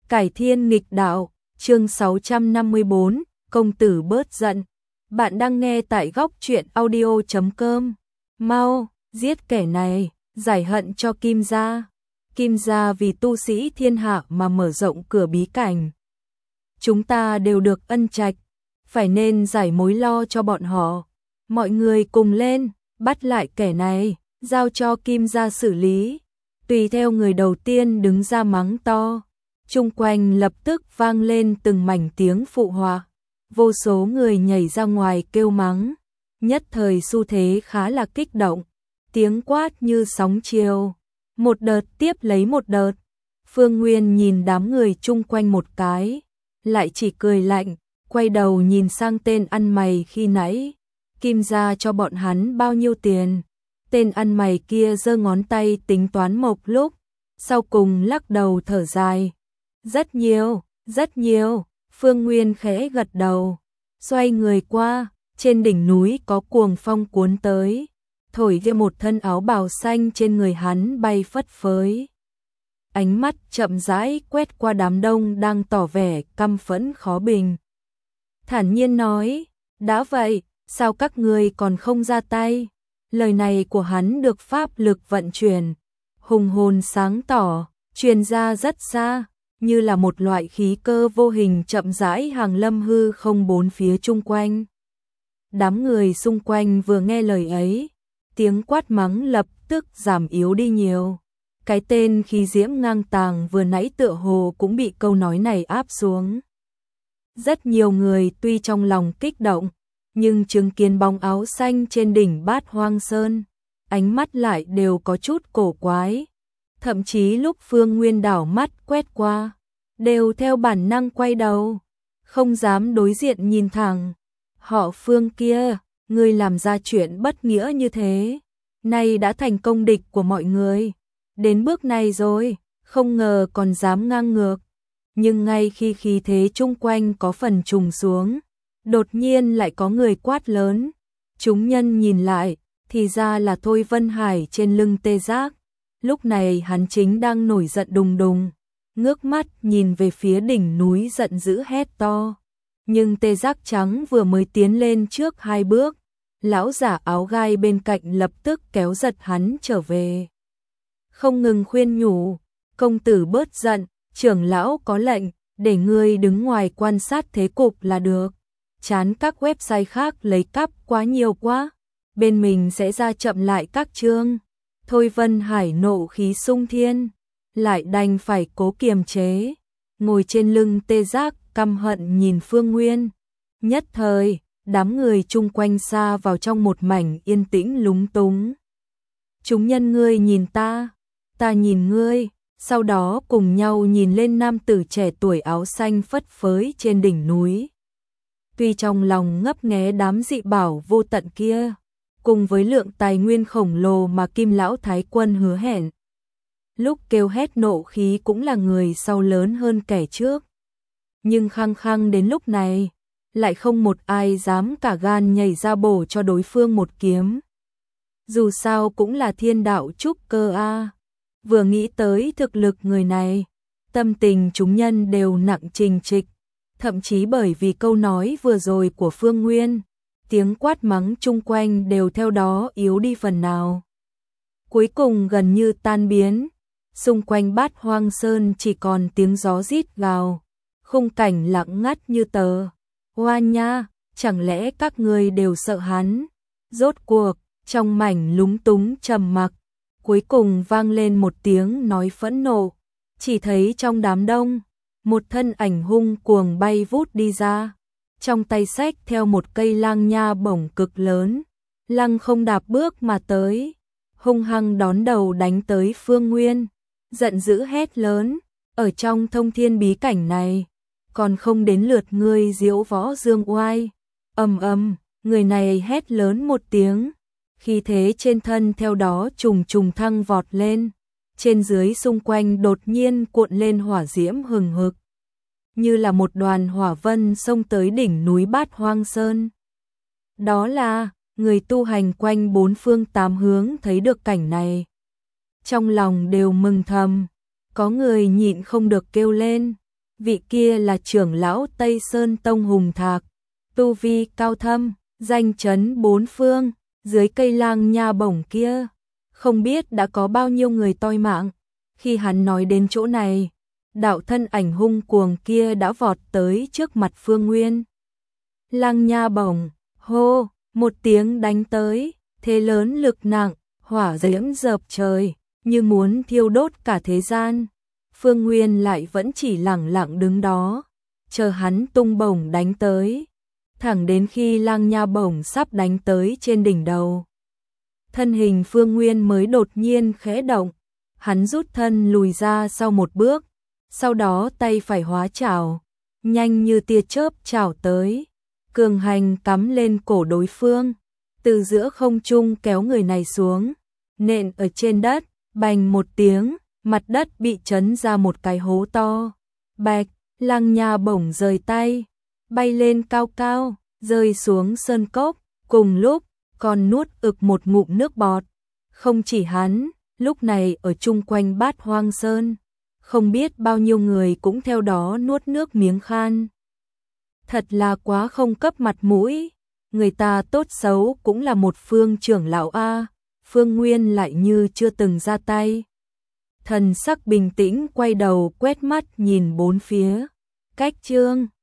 Cải thiên nghịch đạo, chương 654, công tử bớt giận. Bạn đang nghe tại góc truyện audio.com. Mau, giết kẻ này, giải hận cho Kim gia. Kim gia vì tu sĩ thiên hạ mà mở rộng cửa bí cảnh. Chúng ta đều được ân trạch, phải nên giải mối lo cho bọn họ. Mọi người cùng lên, bắt lại kẻ này, giao cho Kim gia xử lý. Tùy theo người đầu tiên đứng ra mắng to. Chung quanh lập tức vang lên từng mảnh tiếng phụ họa. Vô số người nhảy ra ngoài kêu mắng. Nhất thời xu thế khá là kích động. Tiếng quát như sóng chiều. Một đợt tiếp lấy một đợt. Phương Nguyên nhìn đám người chung quanh một cái. Lại chỉ cười lạnh. Quay đầu nhìn sang tên ăn mày khi nãy. Kim gia cho bọn hắn bao nhiêu tiền. Tên ăn mày kia giơ ngón tay tính toán một lúc. Sau cùng lắc đầu thở dài. Rất nhiều, rất nhiều. Phương Nguyên khẽ gật đầu. Xoay người qua, trên đỉnh núi có cuồng phong cuốn tới. Thổi về một thân áo bào xanh trên người hắn bay phất phới. Ánh mắt chậm rãi quét qua đám đông đang tỏ vẻ căm phẫn khó bình. Thản nhiên nói, đã vậy, sao các ngươi còn không ra tay? Lời này của hắn được pháp lực vận chuyển, hùng hồn sáng tỏ, truyền ra rất xa, như là một loại khí cơ vô hình chậm rãi hàng lâm hư không bốn phía chung quanh. Đám người xung quanh vừa nghe lời ấy, tiếng quát mắng lập tức giảm yếu đi nhiều. Cái tên khí diễm ngang tàng vừa nãy tựa hồ cũng bị câu nói này áp xuống. Rất nhiều người tuy trong lòng kích động, nhưng chứng kiến bóng áo xanh trên đỉnh Bát Hoang Sơn, ánh mắt lại đều có chút cổ quái. Thậm chí lúc Phương Nguyên đảo mắt quét qua, đều theo bản năng quay đầu, không dám đối diện nhìn thẳng. Họ Phương kia, ngươi làm ra chuyện bất nghĩa như thế, nay đã thành công địch của mọi người. Đến bước này rồi, không ngờ còn dám ngang ngược. Nhưng ngay khi khí thế chung quanh có phần trùng xuống, đột nhiên lại có người quát lớn. Chúng nhân nhìn lại, thì ra là Thôi Vân Hải trên lưng Tê Giác. Lúc này hắn chính đang nổi giận đùng đùng, ngước mắt nhìn về phía đỉnh núi giận dữ hét to. Nhưng Tê Giác trắng vừa mới tiến lên trước 2 bước, lão giả áo gai bên cạnh lập tức kéo giật hắn trở về. Không ngừng khuyên nhủ, công tử bớt giận, trưởng lão có lệnh, để ngươi đứng ngoài quan sát thế cục là được. Chán các website khác lấy cắp quá nhiều quá, bên mình sẽ ra chậm lại các chương. Thôi Vân Hải nộ khí sung thiên, lại đành phải cố kiềm chế, ngồi trên lưng Tê Giác căm hận nhìn Phương Nguyên. Nhất thời, đám người chung quanh xa vào trong một mảnh yên tĩnh lúng túng. Chúng nhân ngươi nhìn ta nhìn ngươi, sau đó cùng nhau nhìn lên nam tử trẻ tuổi áo xanh phất phới trên đỉnh núi. Tuy trong lòng ngấp nghé đám dị bảo vô tận kia, cùng với lượng tài nguyên khổng lồ mà Kim lão thái quân hứa hẹn, lúc kêu hét nộ khí cũng là người sau lớn hơn kẻ trước. Nhưng khăng khăng đến lúc này, lại không một ai dám cả gan nhảy ra bổ cho đối phương một kiếm. Dù sao cũng là thiên đạo trúc cơ a. Vừa nghĩ tới thực lực người này, tâm tình chúng nhân đều nặng trình trịch. Thậm chí bởi vì câu nói vừa rồi của Phương Nguyên, tiếng quát mắng chung quanh đều theo đó yếu đi phần nào. Cuối cùng gần như tan biến, xung quanh Bát Hoang Sơn chỉ còn tiếng gió rít gào, khung cảnh lặng ngắt như tờ. Hoa nha, chẳng lẽ các ngươi đều sợ hắn? Rốt cuộc, trong mảnh lúng túng trầm mặc, cuối cùng vang lên một tiếng nói phẫn nộ. Chỉ thấy trong đám đông, một thân ảnh hung cuồng bay vút đi ra, trong tay xách theo một cây lang nha bổng cực lớn, lăng không đạp bước mà tới, hung hăng đón đầu đánh tới Phương Nguyên, giận dữ hét lớn, ở trong thông thiên bí cảnh này, còn không đến lượt ngươi diễu võ dương oai. Ầm ầm, người này hét lớn một tiếng, khí thế trên thân theo đó trùng trùng thăng vọt lên. Trên dưới xung quanh đột nhiên cuộn lên hỏa diễm hừng hực, như là một đoàn hỏa vân xông tới đỉnh núi Bát Hoang Sơn. Đó là, người tu hành quanh 4 phương 8 hướng thấy được cảnh này. Trong lòng đều mừng thầm, có người nhịn không được kêu lên, Vị kia là trưởng lão Tây Sơn Tông Hùng Thạc, tu vi cao thâm, danh chấn bốn phương, dưới cây lang nha bổng kia, không biết đã có bao nhiêu người toi mạng. Khi hắn nói đến chỗ này, đạo thân ảnh hung cuồng kia đã vọt tới trước mặt Phương Nguyên. Lang nha bổng, hô, một tiếng đánh tới, thế lớn lực nặng, hỏa diễm dợp trời, như muốn thiêu đốt cả thế gian. Phương Nguyên lại vẫn chỉ lẳng lặng đứng đó, chờ hắn tung bổng đánh tới, thẳng đến khi lang nha bổng sắp đánh tới trên đỉnh đầu. Thân hình Phương Nguyên mới đột nhiên khẽ động, hắn rút thân lùi ra sau một bước, sau đó tay phải hóa chảo, nhanh như tia chớp chảo tới, cường hành cắm lên cổ đối phương, từ giữa không trung kéo người này xuống, nện ở trên đất, bành một tiếng, mặt đất bị chấn ra một cái hố to. Bạch, lang nha bổng rời tay, bay lên cao cao, rơi xuống sơn cốc, cùng lúc còn nuốt ực một ngụm nước bọt. Không chỉ hắn, lúc này ở chung quanh Bát Hoang Sơn, không biết bao nhiêu người cũng theo đó nuốt nước miếng khan. Thật là quá không cấp mặt mũi, người ta tốt xấu cũng là một Phương trưởng lão a, Phương Nguyên lại như chưa từng ra tay. Thần sắc bình tĩnh quay đầu quét mắt nhìn bốn phía. Cách Trương